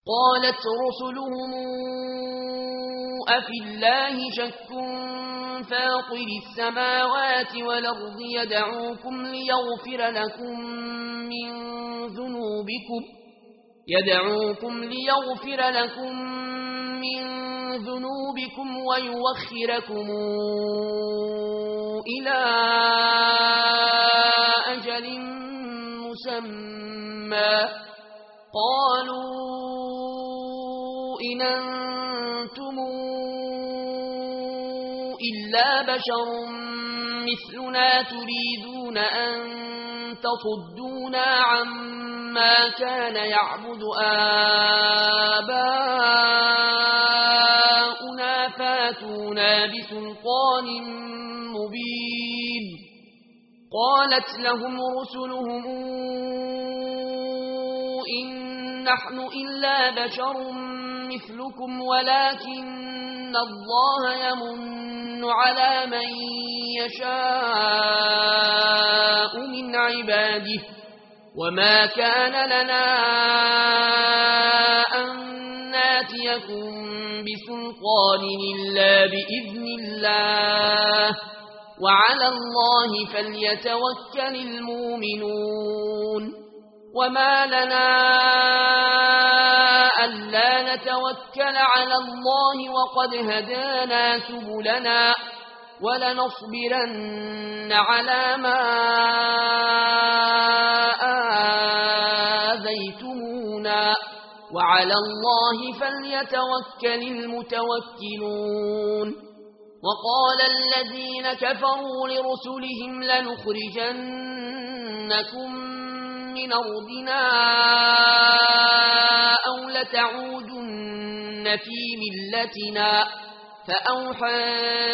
قالت رسلهم أفي الله شك فاطر السماوات والأرض يدعوكم ليغفر لكم من ذنوبكم ويوخركم إلى أجل مسمى قالوا إن أنتم إلا بشر مثلنا تريدون أن تصدونا عما كان يعبد آباؤنا فاتونا بسلطان مبين قالت لهم رسلهم إن نحن إلا بشر مثلكم ولكن الله يمن على من يشاء من عباده وما كان لنا أن ناتيكم بسلطان إلا بإذن الله وعلى الله فليتوكل المؤمنون وما لنا ألا نتوكل على الله وقد هدانا سبلنا ولنصبرن على ما آذيتمونا وعلى الله فليتوكل المتوكلون وقال الذين كفروا لرسلهم لنخرجنكم من أرضنا أو لتعودن في ملتنا فأوحى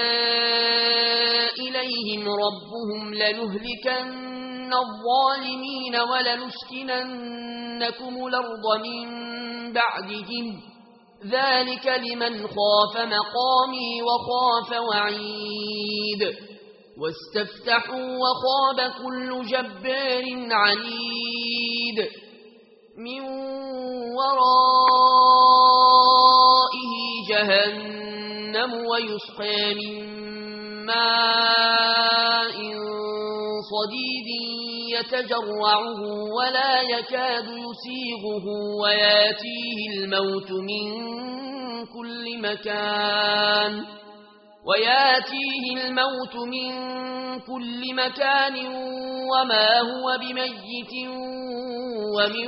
إليهم ربهم لنهلكن الظالمين ولنسكننكم الأرض من بعدهم ذلك لمن خاف مقامي وخاف وعيد واستفتحوا وخاب كل جبار عنيد من ورائه جهنم ويسقى من ماء صديد يتجرعه ولا يكاد يسيغه وياتيه الموت من كل مكان وما هو بميت ومن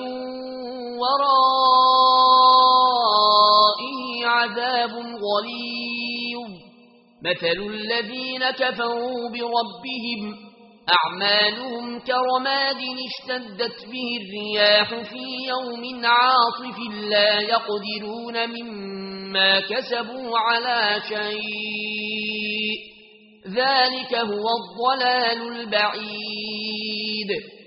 ورائه عذاب غليظ مثل الذين كفروا بربهم أعمالهم كرماد اشتدت به الرياح في يوم عاصف لا يقدرون مما كسبوا على شيء ذلك هو الضلال البعيد